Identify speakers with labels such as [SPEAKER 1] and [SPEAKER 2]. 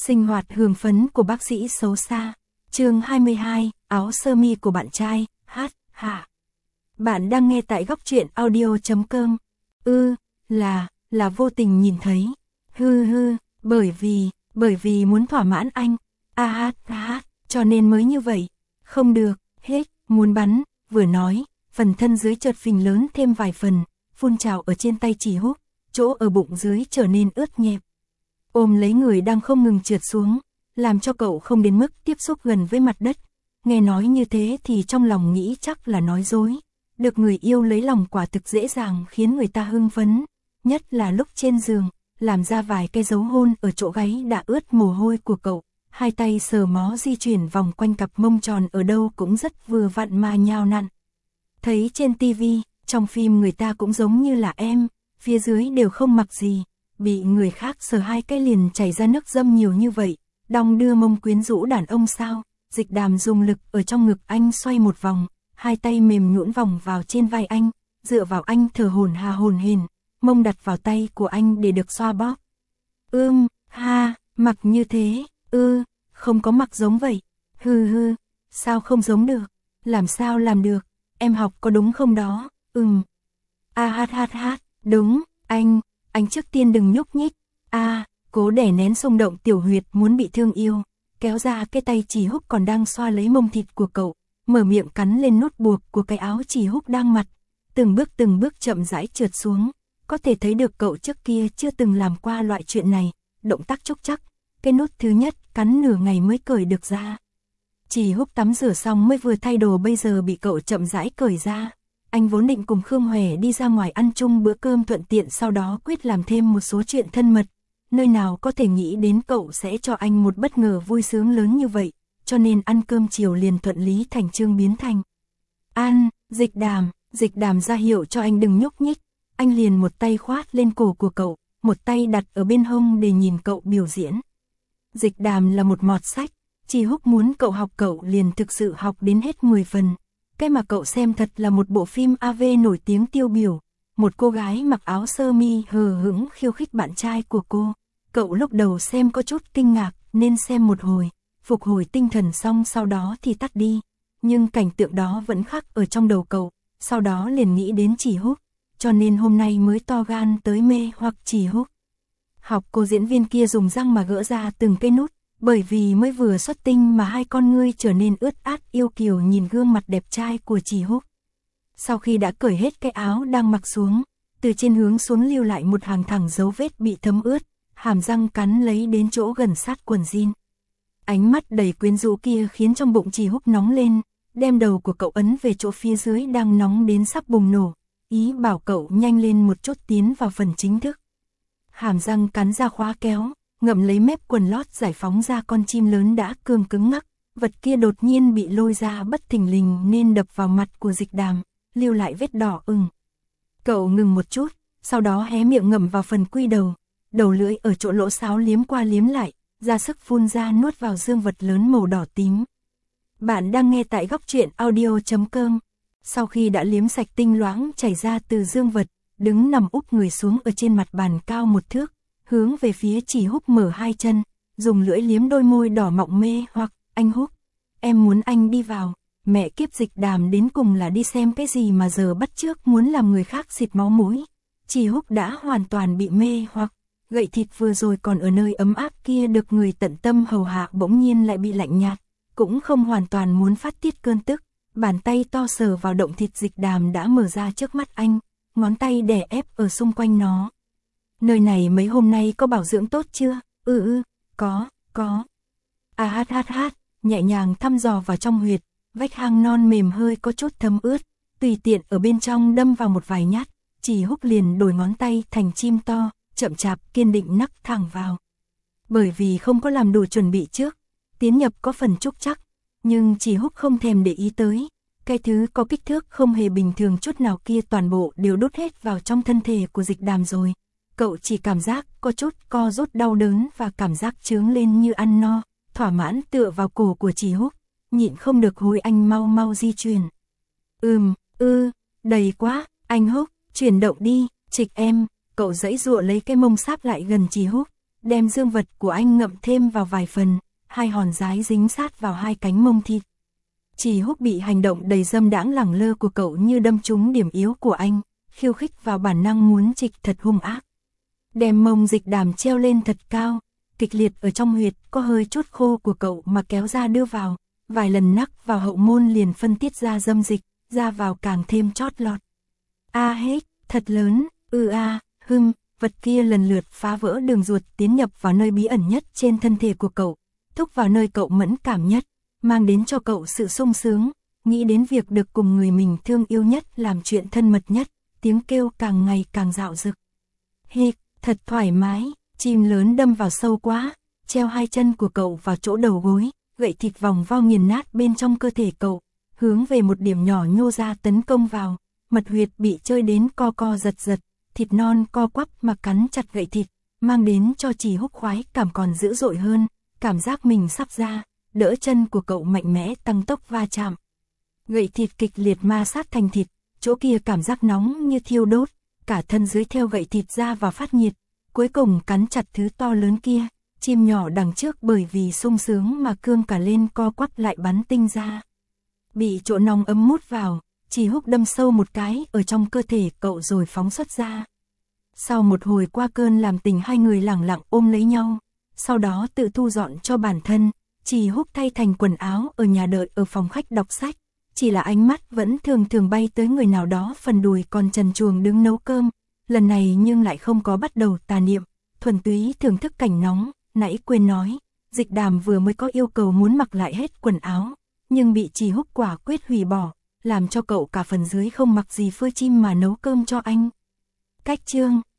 [SPEAKER 1] Sinh hoạt hương phấn của bác sĩ xấu xa. Chương 22, áo sơ mi của bạn trai, hạ. Bạn đang nghe tại góc truyện audio.com. Là vô tình nhìn thấy. Bởi vì muốn thỏa mãn anh. Cho nên mới như vậy. Không được, hết, muốn bắn, vừa nói, phần thân dưới chợt phình lớn thêm vài phần, phun trào ở trên tay Chỉ Húc, chỗ ở bụng dưới trở nên ướt nhẹp. Ôm lấy người đang không ngừng trượt xuống, làm cho cậu không đến mức tiếp xúc gần với mặt đất. Nghe nói như thế thì trong lòng nghĩ chắc là nói dối. Được người yêu lấy lòng quả thực dễ dàng khiến người ta hưng phấn, nhất là lúc trên giường, làm ra vài cái dấu hôn ở chỗ gáy đã ướt mồ hôi của cậu. Hai tay sờ mó di chuyển vòng quanh cặp mông tròn ở đâu cũng rất vừa vặn mà nhào nặn. Thấy trên tivi, trong phim người ta cũng giống như là em, phía dưới đều không mặc gì, bị người khác sờ hai cái liền chảy ra nước dâm nhiều như vậy, đong đưa mông quyến rũ đàn ông sao? Dịch Đàm dùng lực ở trong ngực anh xoay một vòng, hai tay mềm nhũn vòng vào trên vai anh, dựa vào anh thở hổn hển, mông đặt vào tay của anh để được xoa bóp. Mặc như thế, không có mặc giống vậy. Sao không giống được? Làm sao làm được? Em học có đúng không đó? Đúng, anh trước tiên đừng nhúc nhích. Cố đè nén xung động tiểu huyệt muốn bị thương yêu, kéo ra cái tay Chỉ Húc còn đang xoa lấy mông thịt của cậu, mở miệng cắn lên nút buộc của cái áo Chỉ Húc đang mặc, từng bước chậm rãi trượt xuống, có thể thấy được cậu trước kia chưa từng làm qua loại chuyện này, động tác chốc chắc, cái nút thứ nhất cắn nửa ngày mới cởi được ra. Chỉ Húc tắm rửa xong mới vừa thay đồ bây giờ bị cậu chậm rãi cởi ra. Anh vốn định cùng Khương Huệ đi ra ngoài ăn chung bữa cơm thuận tiện sau đó quyết làm thêm một số chuyện thân mật. Nơi nào có thể nghĩ đến cậu sẽ cho anh một bất ngờ vui sướng lớn như vậy, cho nên ăn cơm chiều liền thuận lý thành chương biến thành. Dịch Đàm ra hiệu cho anh đừng nhúc nhích, anh liền một tay khoát lên cổ của cậu, một tay đặt ở bên hông để nhìn cậu biểu diễn. Dịch Đàm là một mọt sách, Chỉ Húc muốn cậu học cậu liền thực sự học đến hết 10 phần. Cái mà cậu xem thật là một bộ phim AV nổi tiếng tiêu biểu, một cô gái mặc áo sơ mi hờ hững khiêu khích bạn trai của cô. Cậu lúc đầu xem có chút kinh ngạc nên xem một hồi, phục hồi tinh thần xong sau đó thì tắt đi. Nhưng cảnh tượng đó vẫn khắc ở trong đầu cậu, sau đó liền nghĩ đến Chỉ Húc, cho nên hôm nay mới to gan tới mê hoặc Chỉ Húc. Học cô diễn viên kia dùng răng mà gỡ ra từng cái nút, bởi vì mới vừa xuất tinh mà hai con ngươi trở nên ướt át yêu kiều nhìn gương mặt đẹp trai của Chỉ Húc. Sau khi đã cởi hết cái áo đang mặc xuống, từ trên hướng xuống lưu lại một hàng thẳng dấu vết bị thấm ướt, hàm răng cắn lấy đến chỗ gần sát quần jean. Ánh mắt đầy quyến rũ kia khiến trong bụng Chỉ Húc nóng lên, đem đầu của cậu ấn về chỗ phía dưới đang nóng đến sắp bùng nổ, ý bảo cậu nhanh lên một chút tiến vào phần chính thức. Hàm răng cắn ra khóa kéo, ngậm lấy mép quần lót giải phóng ra con chim lớn đã cương cứng ngắc, vật kia đột nhiên bị lôi ra bất thình lình nên đập vào mặt của Dịch Đàm, lưu lại vết đỏ ửng. Cậu ngừng một chút, sau đó hé miệng ngậm vào phần quy đầu, đầu lưỡi ở chỗ lỗ sáo liếm qua liếm lại, ra sức phun ra nuốt vào dương vật lớn màu đỏ tím. Bạn đang nghe tại góc truyện audio.com. Sau khi đã liếm sạch tinh loãng chảy ra từ dương vật, đứng nằm úp người xuống ở trên mặt bàn cao 1 thước, hướng về phía Chỉ Húc mở hai chân, dùng lưỡi liếm đôi môi đỏ mọng mê hoặc, anh Húc, em muốn anh đi vào. Mẹ kiếp Dịch Đàm đến cùng là đi xem cái gì mà giờ bắt chước muốn làm người khác xịt máu mũi. Chỉ Húc đã hoàn toàn bị mê hoặc, gậy thịt vừa rồi còn ở nơi ấm áp kia được người tận tâm hầu hạ bỗng nhiên lại bị lạnh nhạt, cũng không hoàn toàn muốn phát tiết cơn tức. Bàn tay to sờ vào động thịt Dịch Đàm đã mở ra trước mắt anh, ngón tay đè ép ở xung quanh nó. Nơi này mấy hôm nay có bảo dưỡng tốt chưa? Có. Nhẹ nhàng thăm dò vào trong huyệt, vách hang non mềm hơi có chút thấm ướt, tùy tiện ở bên trong đâm vào một vài nhát, Chỉ Húc liền đổi ngón tay thành chim to, chậm chạp kiên định nắc thẳng vào. Bởi vì không có làm đủ chuẩn bị trước, tiến nhập có phần trúc chắc, nhưng Chỉ Húc không thèm để ý tới, cái thứ có kích thước không hề bình thường chút nào kia toàn bộ đều đút hết vào trong thân thể của Dịch Đàm rồi. Cậu chỉ cảm giác có chút co rút đau đớn và cảm giác chướng lên như ăn no, thỏa mãn tựa vào cổ của Chỉ Húc, nhịn không được hối anh mau di chuyển. Đầy quá, anh Húc, chuyển động đi, trịch em, cậu giãy giụa lấy cái mông sáp lại gần Chỉ Húc, đem dương vật của anh ngậm thêm vào vài phần, hai hòn dái dính sát vào hai cánh mông thịt. Chỉ Húc bị hành động đầy dâm đãng lẳng lơ của cậu như đâm trúng điểm yếu của anh, khiêu khích vào bản năng muốn trịch thật hung ác. Đem mông Dịch Đàm treo lên thật cao, kịch liệt ở trong huyệt có hơi chút khô của cậu mà kéo ra đưa vào, vài lần nắc vào hậu môn liền phân tiết ra dâm dịch, ra vào càng thêm chót lọt. A hết, thật lớn, vật kia lần lượt phá vỡ đường ruột tiến nhập vào nơi bí ẩn nhất trên thân thể của cậu, thúc vào nơi cậu mẫn cảm nhất, mang đến cho cậu sự sung sướng, nghĩ đến việc được cùng người mình thương yêu nhất làm chuyện thân mật nhất, tiếng kêu càng ngày càng dạo dực. Hịch, thật thoải mái, chim lớn đâm vào sâu quá, treo hai chân của cậu vào chỗ đầu gối, gậy thịt vòng vo nghiền nát bên trong cơ thể cậu, hướng về một điểm nhỏ nhô ra tấn công vào, mật huyệt bị chơi đến co co giật giật, thịt non co quắp mà cắn chặt gậy thịt, mang đến cho Chỉ Húc khoái cảm còn dữ dội hơn, cảm giác mình sắp ra, đỡ chân của cậu mạnh mẽ tăng tốc va chạm. Gậy thịt kịch liệt ma sát thành thịt, chỗ kia cảm giác nóng như thiêu đốt, cả thân dưới theo gậy thịt ra và phát nhiệt, cuối cùng cắn chặt thứ to lớn kia, chim nhỏ đằng trước bởi vì sung sướng mà cương cả lên co quắp lại bắn tinh ra. Bị chỗ nóng ấm mút vào, Chỉ Húc đâm sâu một cái ở trong cơ thể cậu rồi phóng xuất ra. Sau một hồi qua cơn làm tình hai người lẳng lặng ôm lấy nhau, sau đó tự thu dọn cho bản thân, Chỉ Húc thay thành quần áo ở nhà đợi ở phòng khách đọc sách, chỉ là ánh mắt vẫn thường thường bay tới người nào đó phần đùi còn trần truồng đứng nấu cơm, lần này nhưng lại không có bắt đầu tà niệm, thuần túy thưởng thức cảnh nóng, nãy quên nói, Dịch Đàm vừa mới có yêu cầu muốn mặc lại hết quần áo, nhưng bị Chỉ Húc quả quyết hủy bỏ, làm cho cậu cả phần dưới không mặc gì phơi chim mà nấu cơm cho anh. Cách chương